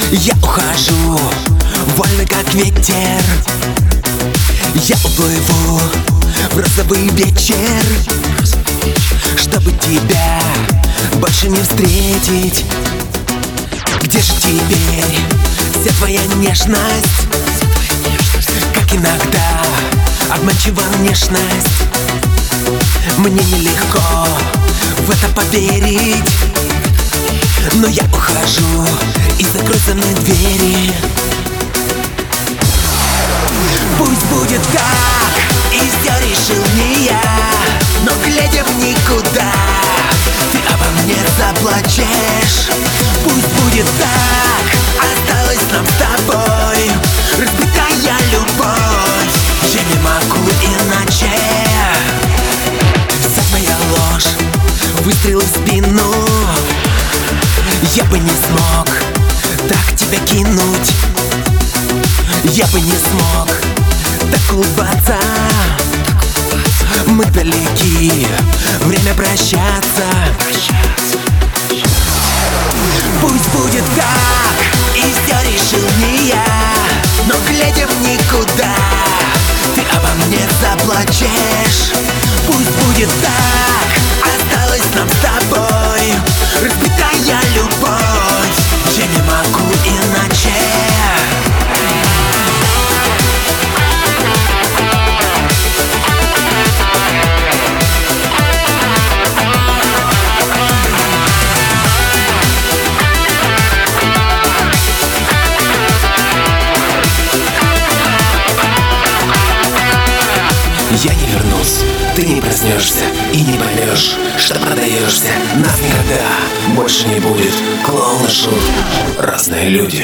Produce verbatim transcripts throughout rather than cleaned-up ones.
Я ухожу, вольно как ветер. Я уплыву в розовый вечер, чтобы тебя больше не встретить. Где же теперь вся твоя нежность? Как иногда обманчива внешность. Мне нелегко в это поверить, но я ухожу и закрой за мной двери. Пусть будет так, и все решил не я, но глядя в никуда, ты обо мне заплачешь. Пусть будет так, осталось нам с тобой разбитая любовь. Я не могу иначе. Вся твоя ложь, выстрел в спину. Я бы не смог так тебя кинуть. Я бы не смог так улыбаться. Мы далеки, время прощаться. Пусть будет так, и все решил не я, но глядя в никуда, ты обо мне заплачешь. Пусть будет так, осталось нам с тобой разбитая любовь. Я не могу иначе. Я не вернусь, ты не проснешься и не поймешь, что продаешься. Нас никогда больше не будет. Клоуны, шут, разные люди.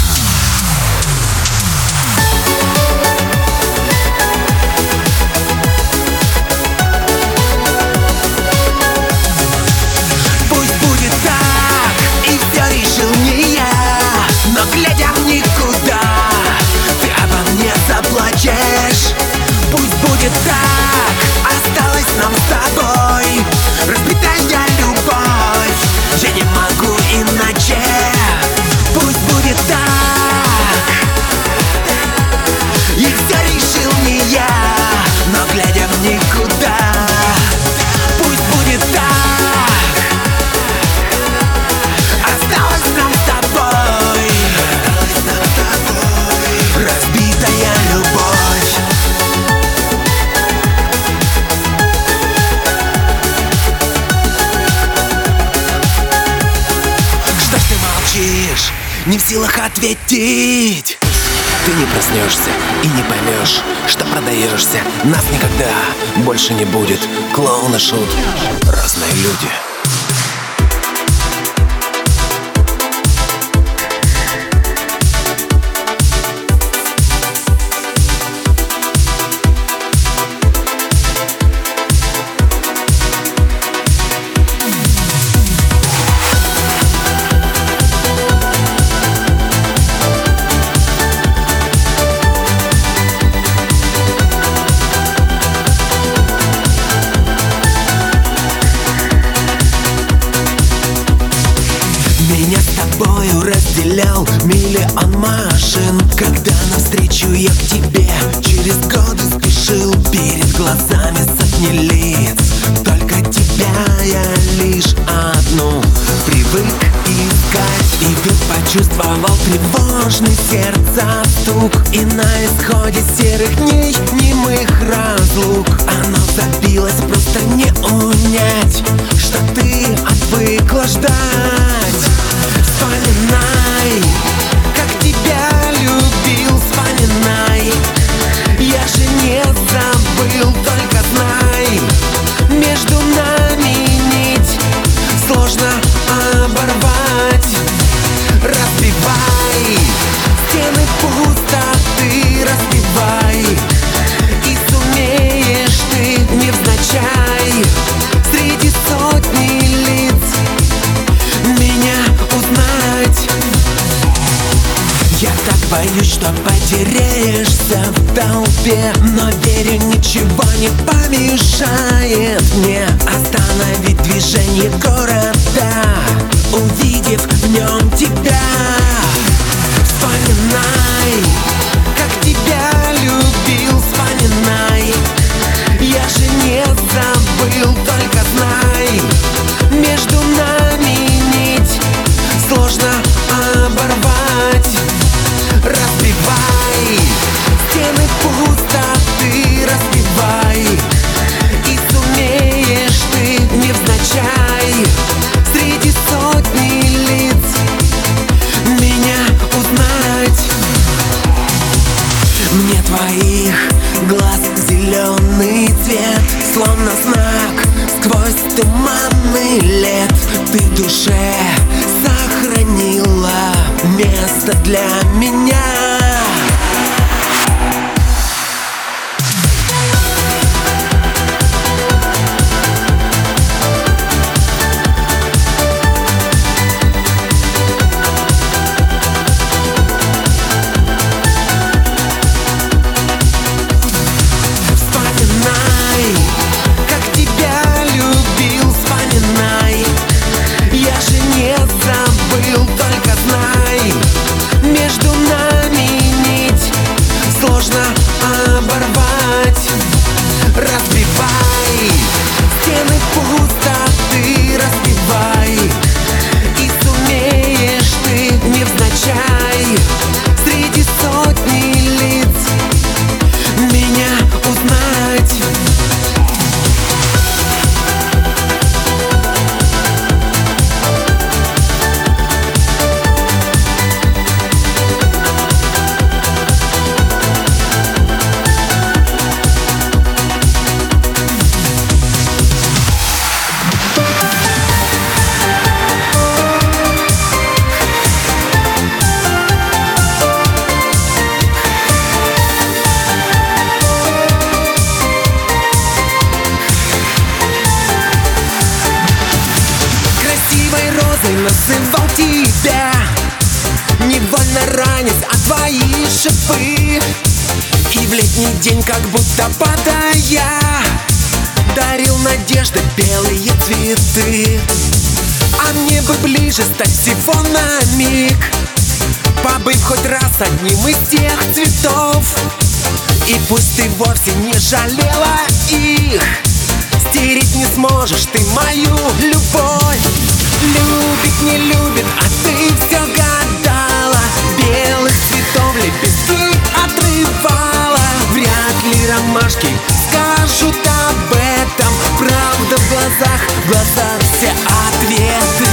Пусть будет так, и все решил не я, но глядя в никуда, ты обо мне заплачешь. Пусть будет так, осталось нам с тобой разбитая любовь. Я не могу иначе. Пусть будет так, и все решил не я, но глядя в никуда. Пусть будет так, осталось нам с тобой разбитая любовь. Не в силах ответить. Ты не проснешься и не поймешь, что продаешься. Нас никогда больше не будет. Клоуны, шут, разные люди. Меня с тобою разделял миллион машин. Когда навстречу я к тебе через годы спешил, перед глазами сотни лиц, только тебя я лишь одну привык искать. И вдруг почувствовал тревожный сердца стук, и на исходе серых дней немых разлук оно забилось, просто не унять, что ты отвыкла ждать. Вспоминай, как тебя любил, вспоминай. Я же не забыл, только знай, между нами нить сложно оборвать. Разбивай стены пустоты, разбивай, и сумеешь ты невзначай среди сотни лиц меня узнать. Я так боюсь, что потеряешься в толпе, но верю, ничего не помешает мне остановить движение города, увидев в нем тебя. Вспоминай, как тебя любил, вспоминай. Я же не забыл, только знай, между нами нить сложно оборвать. Разбивай стены пустоты, разбивай, и сумеешь ты невзначай среди сотни лиц меня узнать. Мне твоих глаз зеленый цвет, словно знак сквозь туманный лет. Ты в душе сохранила место для меня. Разбивай стены пустоты, разбивай, и сумеешь ты невзначай среди сотни лиц меня узнать. Называл тебя, невольно ранясь о твои шипы, и в летний день, как будто падая, дарил надежды белые цветы. А мне бы ближе стать всего на миг, побыв хоть раз одним из тех цветов. И пусть ты вовсе не жалела их, стереть не сможешь ты мою любовь. Любит, не любит, а ты все гадала, белых цветов лепестки отрывала. Вряд ли ромашки скажут об этом, правда в глазах, в глазах все ответы.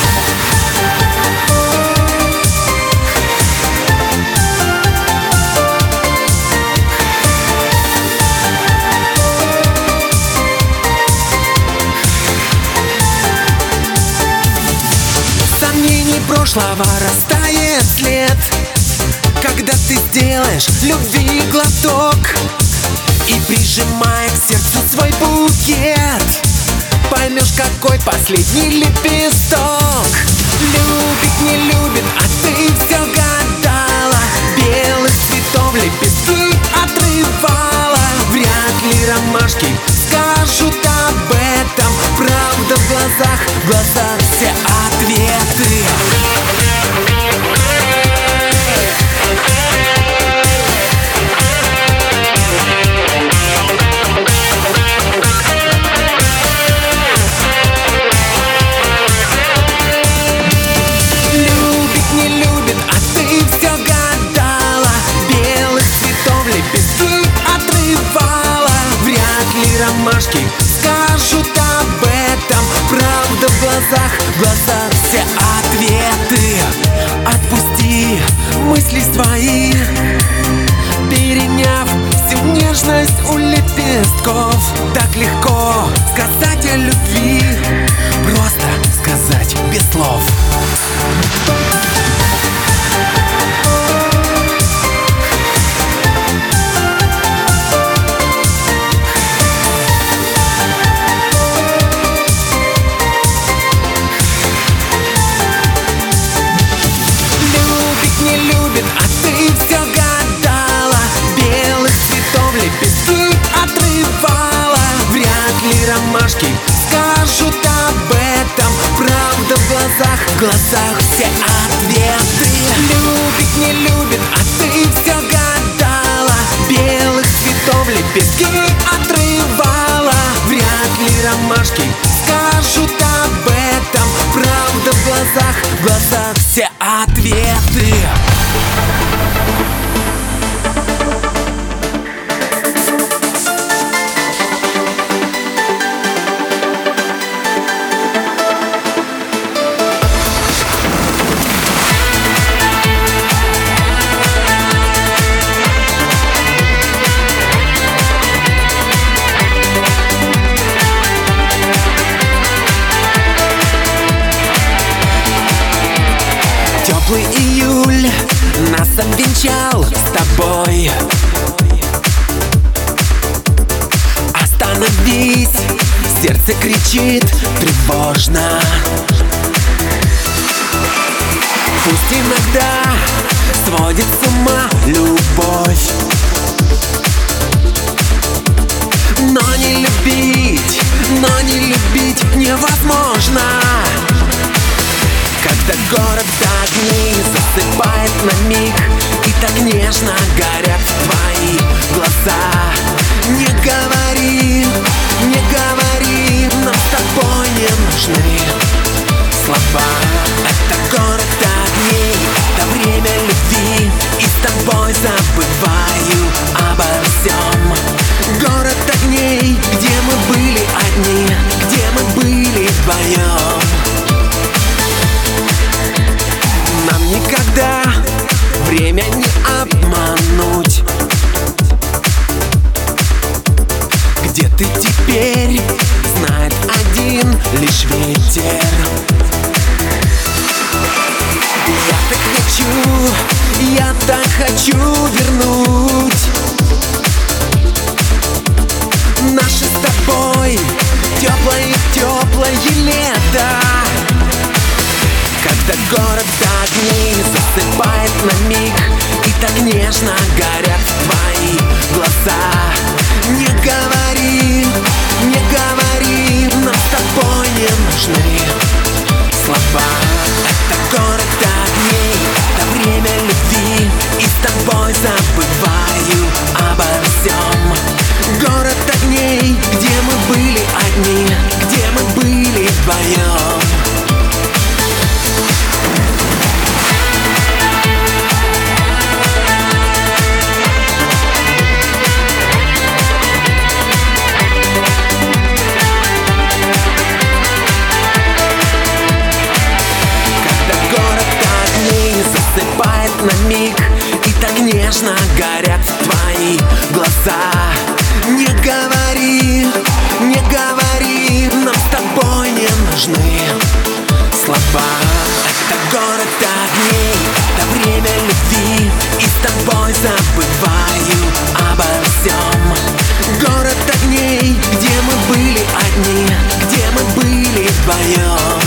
Прошлого растает след, когда ты сделаешь любви глоток и, прижимая к сердцу свой букет, поймешь, какой последний лепесток. Любит, не любит, а ты все гадала, белых цветов лепестки отрывала. Вряд ли ромашки скажут об этом, правда в глазах, в глазах все ответы. Ромашки скажут об этом, правда в глазах, в глазах все ответы. Отпусти мысли свои, переняв всю нежность у лепестков. Так легко сказать о любви, просто сказать без слов. Ромашки скажут об этом, правда в глазах. глазах, в глазах все ответы. Любит, не любит, а ты все гадала. Белых цветов лепестки отрывала. Вряд ли ромашки скажут об этом. Правда в глазах, в глазах все ответы. Теплый июль нас обвенчал с тобой. Остановись, сердце кричит тревожно. Пусть иногда сводит с ума любовь, но не любить, но не любить невозможно. Когда город огней засыпает на миг, и так нежно горят твои глаза. Не говори, не говори, нам с тобой не нужны слова. Это город огней, это время любви, и с тобой забываю обо всем. Город огней, где мы были одни, где мы были вдвоем. Нам никогда время не обмануть. Где ты теперь, знает один лишь ветер. Я так хочу, я так хочу вернуть наше с тобой теплое-теплое лето. Когда город огней засыпает на миг, и так нежно горят твои глаза. Не говори, не говори, нам с тобой не нужны слова. Это город огней, это время любви, и с тобой забываю обо всем. Город огней, где мы были одни, где мы были вдвоем. Засыпает на миг, и так нежно горят твои глаза. Не говори, не говори, нам с тобой не нужны слова. Это город огней, это время любви, и с тобой забываю обо всем. Город огней, где мы были одни, где мы были вдвоем.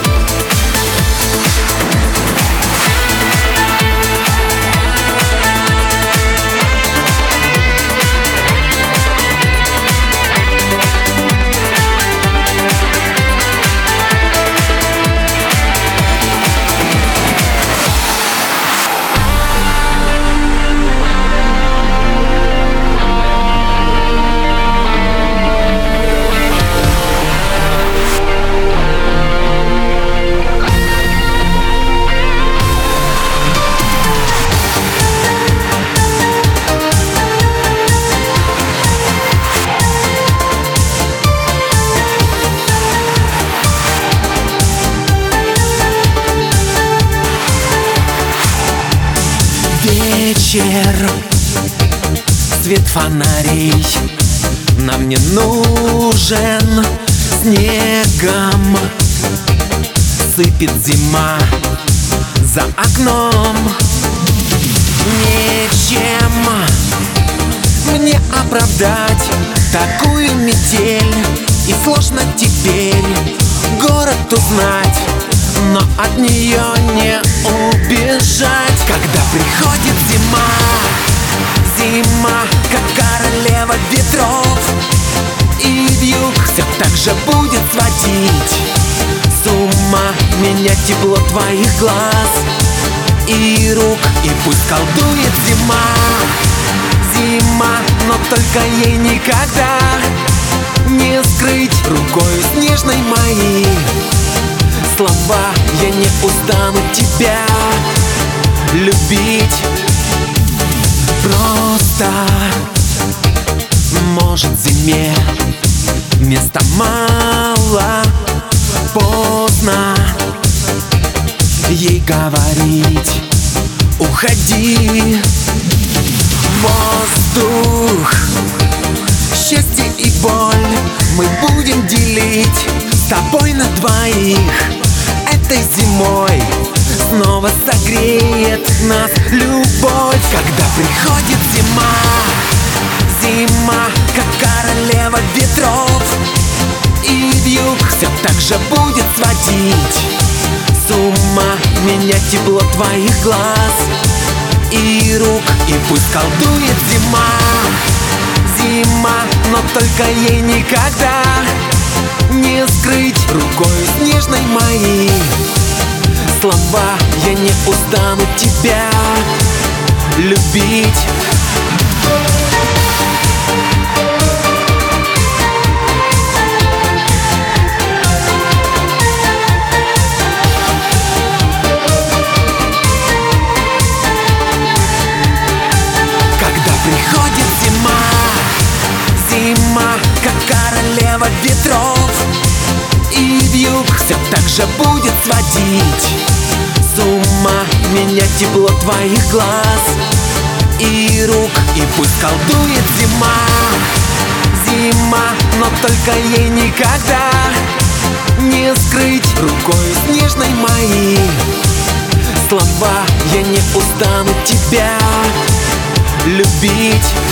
Вечер, свет фонарей нам не нужен. Снегом сыпет зима за окном. Нечем мне оправдать такую метель, и сложно теперь город узнать, но от нее не убежать. Когда приходит зима, зима, как королева ветров, и вьюг все так же будет сводить с ума меня тепло твоих глаз и рук. И пусть колдует зима, зима, но только ей никогда не скрыть рукою снежной мои слова. Я не устану тебя любить. Просто, может, зиме места мало, поздно ей говорить: уходи. Воздух, счастье и боль мы будем делить с тобой на двоих. Этой зимой снова согреет нас любовь. Когда приходит зима, зима, как королева ветров, и вьюг все так же будет сводить с ума меня тепло твоих глаз и рук. И пусть колдует зима, зима, но только ей никогда не скрыть рукой снежной мои слова. Я не устану тебя любить. Когда приходит зима, зима, как королева ветров, и вьюг все так же будет сводить с ума меня тепло твоих глаз и рук. И пусть колдует зима, зима, но только ей никогда не скрыть рукой снежной мои слова. Я не устану тебя любить.